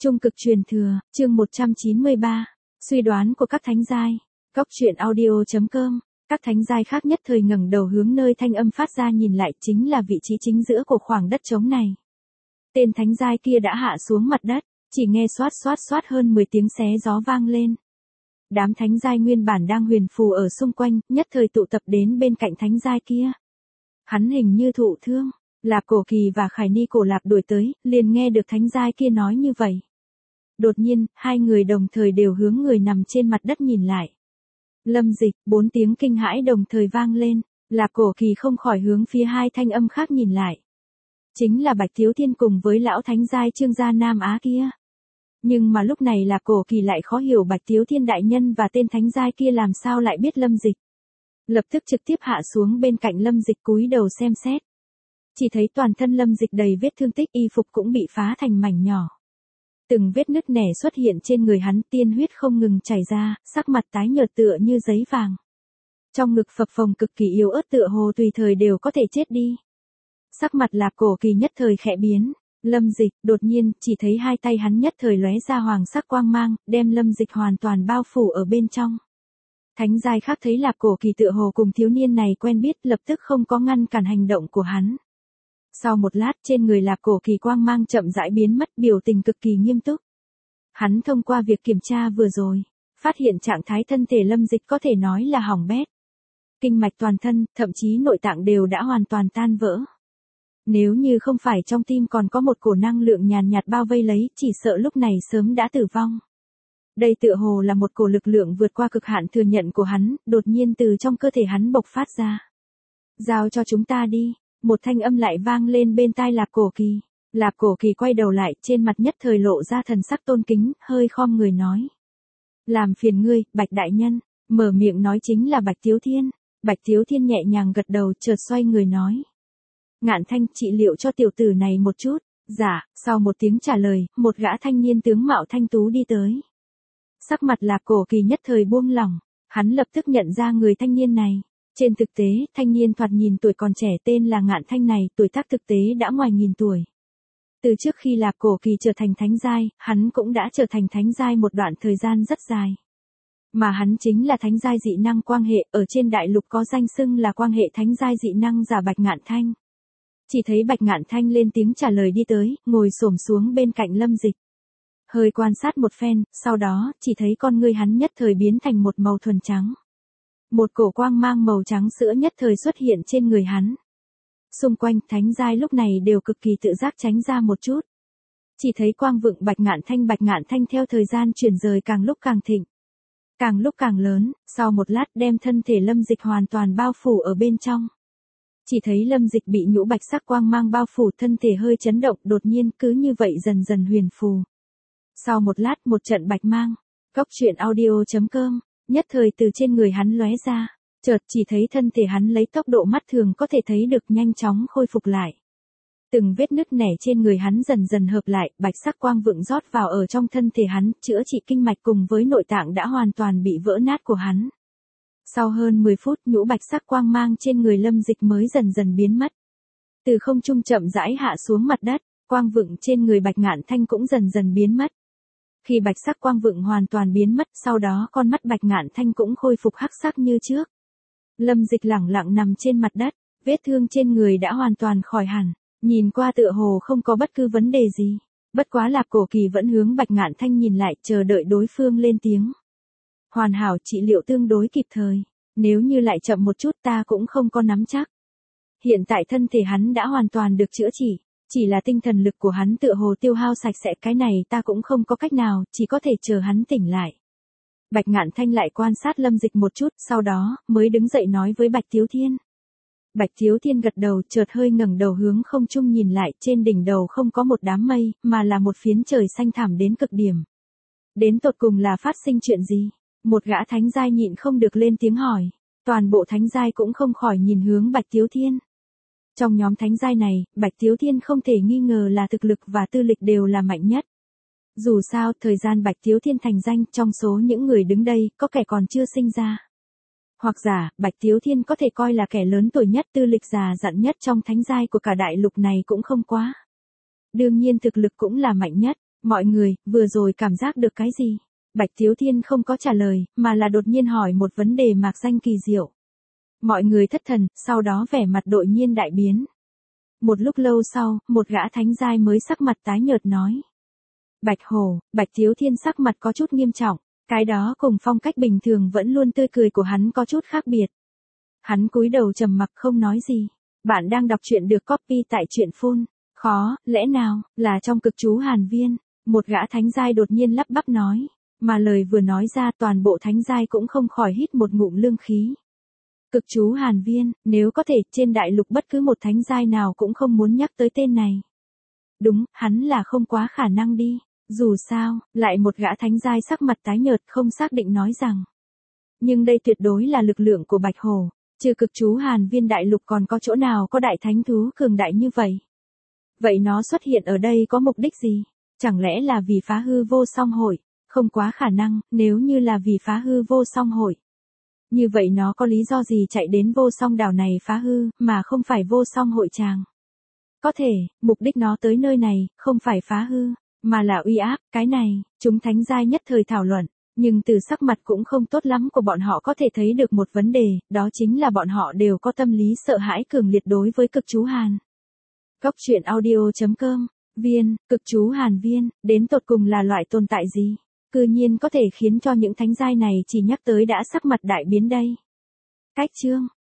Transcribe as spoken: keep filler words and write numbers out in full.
Trung cực truyền thừa, chương một trăm chín mươi ba, suy đoán của các thánh giai. Góc truyện audio chấm com. Các thánh giai khác nhất thời ngẩng đầu hướng nơi thanh âm phát ra nhìn lại, chính là vị trí chính giữa của khoảng đất trống này. Tên thánh giai kia đã hạ xuống mặt đất, chỉ nghe xoát xoát xoát hơn mười tiếng xé gió vang lên. Đám thánh giai nguyên bản đang huyền phù ở xung quanh, nhất thời tụ tập đến bên cạnh thánh giai kia. Hắn hình như thụ thương, Lạp Cổ Kỳ và Khải Ni Cổ Lạp đuổi tới, liền nghe được thánh giai kia nói như vậy. Đột nhiên, hai người đồng thời đều hướng người nằm trên mặt đất nhìn lại. Lâm Dịch, bốn tiếng kinh hãi đồng thời vang lên, Lạp Cổ Kỳ không khỏi hướng phía hai thanh âm khác nhìn lại. Chính là Bạch Thiếu Thiên cùng với lão thánh giai Trương gia Nam Á kia. Nhưng mà lúc này Lạp Cổ Kỳ lại khó hiểu Bạch Thiếu Thiên đại nhân và tên thánh giai kia làm sao lại biết Lâm Dịch. Lập tức trực tiếp hạ xuống bên cạnh Lâm Dịch cúi đầu xem xét. Chỉ thấy toàn thân Lâm Dịch đầy vết thương tích, y phục cũng bị phá thành mảnh nhỏ. Từng vết nứt nẻ xuất hiện trên người hắn, tiên huyết không ngừng chảy ra, sắc mặt tái nhợt tựa như giấy vàng. Trong ngực phập phồng cực kỳ yếu ớt tựa hồ tùy thời đều có thể chết đi. Sắc mặt Lạp Cổ Kỳ nhất thời khẽ biến, Lâm Dịch, đột nhiên, chỉ thấy hai tay hắn nhất thời lóe ra hoàng sắc quang mang, đem Lâm Dịch hoàn toàn bao phủ ở bên trong. Thánh giai khác thấy Lạp Cổ Kỳ tựa hồ cùng thiếu niên này quen biết, lập tức không có ngăn cản hành động của hắn. Sau một lát, trên người Lạp Cổ Kỳ quang mang chậm rãi biến mất, biểu tình cực kỳ nghiêm túc. Hắn thông qua việc kiểm tra vừa rồi, phát hiện trạng thái thân thể Lâm Dịch có thể nói là hỏng bét. Kinh mạch toàn thân, thậm chí nội tạng đều đã hoàn toàn tan vỡ. Nếu như không phải trong tim còn có một cổ năng lượng nhàn nhạt bao vây lấy, chỉ sợ lúc này sớm đã tử vong. Đây tựa hồ là một cổ lực lượng vượt qua cực hạn thừa nhận của hắn, đột nhiên từ trong cơ thể hắn bộc phát ra. Giao cho chúng ta đi. Một thanh âm lại vang lên bên tai Lạp Cổ Kỳ. Lạp Cổ Kỳ quay đầu lại, trên mặt nhất thời lộ ra thần sắc tôn kính, hơi khom người nói. Làm phiền ngươi, Bạch đại nhân. Mở miệng nói chính là Bạch Thiếu Thiên. Bạch Thiếu Thiên nhẹ nhàng gật đầu, chợt xoay người nói. Ngạn Thanh, trị liệu cho tiểu tử này một chút. Dạ, sau một tiếng trả lời, một gã thanh niên tướng mạo thanh tú đi tới. Sắc mặt Lạp Cổ Kỳ nhất thời buông lỏng, hắn lập tức nhận ra người thanh niên này. Trên thực tế, thanh niên thoạt nhìn tuổi còn trẻ tên là Ngạn Thanh này, tuổi tác thực tế đã ngoài nghìn tuổi. Từ trước khi Lạp Cổ Kỳ trở thành thánh giai, hắn cũng đã trở thành thánh giai một đoạn thời gian rất dài. Mà hắn chính là thánh giai dị năng quang hệ, ở trên đại lục có danh xưng là quang hệ thánh giai dị năng giả Bạch Ngạn Thanh. Chỉ thấy Bạch Ngạn Thanh lên tiếng trả lời đi tới, ngồi xổm xuống bên cạnh Lâm Dịch. Hơi quan sát một phen, sau đó, chỉ thấy con ngươi hắn nhất thời biến thành một màu thuần trắng. Một cổ quang mang màu trắng sữa nhất thời xuất hiện trên người hắn. Xung quanh, thánh giai lúc này đều cực kỳ tự giác tránh ra một chút. Chỉ thấy quang vựng Bạch Ngạn Thanh Bạch Ngạn Thanh theo thời gian chuyển rời càng lúc càng thịnh. Càng lúc càng lớn, sau một lát đem thân thể Lâm Dịch hoàn toàn bao phủ ở bên trong. Chỉ thấy Lâm Dịch bị nhũ bạch sắc quang mang bao phủ, thân thể hơi chấn động, đột nhiên cứ như vậy dần dần huyền phù. Sau một lát một trận bạch mang, góc truyện audio chấm com. Nhất thời từ trên người hắn lóe ra, chợt chỉ thấy thân thể hắn lấy tốc độ mắt thường có thể thấy được nhanh chóng khôi phục lại. Từng vết nứt nẻ trên người hắn dần dần hợp lại, bạch sắc quang vựng rót vào ở trong thân thể hắn, chữa trị kinh mạch cùng với nội tạng đã hoàn toàn bị vỡ nát của hắn. Sau hơn mười phút, nhũ bạch sắc quang mang trên người Lâm Dịch mới dần dần biến mất. Từ không trung chậm rãi hạ xuống mặt đất, quang vựng trên người Bạch Ngạn Thanh cũng dần dần biến mất. Khi bạch sắc quang vựng hoàn toàn biến mất, sau đó con mắt Bạch Ngạn Thanh cũng khôi phục hắc sắc như trước. Lâm Dịch lẳng lặng nằm trên mặt đất, vết thương trên người đã hoàn toàn khỏi hẳn, nhìn qua tựa hồ không có bất cứ vấn đề gì. Bất quá Lạp Cổ Kỳ vẫn hướng Bạch Ngạn Thanh nhìn lại, chờ đợi đối phương lên tiếng. Hoàn hảo, trị liệu tương đối kịp thời, nếu như lại chậm một chút ta cũng không có nắm chắc. Hiện tại thân thể hắn đã hoàn toàn được chữa trị. Chỉ là tinh thần lực của hắn tựa hồ tiêu hao sạch sẽ, cái này ta cũng không có cách nào, chỉ có thể chờ hắn tỉnh lại. Bạch Ngạn Thanh lại quan sát Lâm Dịch một chút, sau đó, mới đứng dậy nói với Bạch Thiếu Thiên. Bạch Thiếu Thiên gật đầu, chợt hơi ngẩng đầu hướng không trung nhìn lại, trên đỉnh đầu không có một đám mây, mà là một phiến trời xanh thẳm đến cực điểm. Đến tột cùng là phát sinh chuyện gì? Một gã thánh giai nhịn không được lên tiếng hỏi. Toàn bộ thánh giai cũng không khỏi nhìn hướng Bạch Thiếu Thiên. Trong nhóm thánh giai này, Bạch Thiếu Thiên không thể nghi ngờ là thực lực và tư lịch đều là mạnh nhất. Dù sao, thời gian Bạch Thiếu Thiên thành danh, trong số những người đứng đây, có kẻ còn chưa sinh ra. Hoặc giả, Bạch Thiếu Thiên có thể coi là kẻ lớn tuổi nhất, tư lịch già dặn nhất trong thánh giai của cả đại lục này cũng không quá. Đương nhiên thực lực cũng là mạnh nhất, Mọi người, vừa rồi cảm giác được cái gì? Bạch Thiếu Thiên không có trả lời, mà là đột nhiên hỏi một vấn đề mạc danh kỳ diệu. Mọi người thất thần, sau đó vẻ mặt đột nhiên đại biến. Một lúc lâu sau, một gã thánh giai mới sắc mặt tái nhợt nói. Bạch Hồ, Bạch Thiếu Thiên sắc mặt có chút nghiêm trọng, cái đó cùng phong cách bình thường vẫn luôn tươi cười của hắn có chút khác biệt. Hắn cúi đầu trầm mặc không nói gì. Bạn đang đọc truyện được copy tại truyện phone. Khó, lẽ nào, là trong cực chú Hàn Viên, một gã thánh giai đột nhiên lắp bắp nói, mà lời vừa nói ra toàn bộ thánh giai cũng không khỏi hít một ngụm lương khí. Cực chú Hàn Viên, nếu có thể trên đại lục bất cứ một thánh giai nào cũng không muốn nhắc tới tên này. Đúng, hắn là không quá khả năng đi, dù sao, lại một gã thánh giai sắc mặt tái nhợt không xác định nói rằng. Nhưng đây tuyệt đối là lực lượng của Bạch Hồ, trừ cực chú Hàn Viên đại lục còn có chỗ nào có đại thánh thú cường đại như vậy. Vậy nó xuất hiện ở đây có mục đích gì? Chẳng lẽ là vì phá hư vô song hội? Không quá khả năng, nếu như là vì phá hư vô song hội. Như vậy nó có lý do gì chạy đến vô song đảo này phá hư, mà không phải vô song hội tràng? Có thể, mục đích nó tới nơi này, không phải phá hư, mà là uy áp, cái này, chúng thánh giai nhất thời thảo luận, nhưng từ sắc mặt cũng không tốt lắm của bọn họ có thể thấy được một vấn đề, đó chính là bọn họ đều có tâm lý sợ hãi cường liệt đối với cực chú Hàn. Góc truyện audio chấm com, Viên, cực chú Hàn Viên, đến tột cùng là loại tồn tại gì? Cư nhiên có thể khiến cho những thánh giai này chỉ nhắc tới đã sắc mặt đại biến đây. Cách chương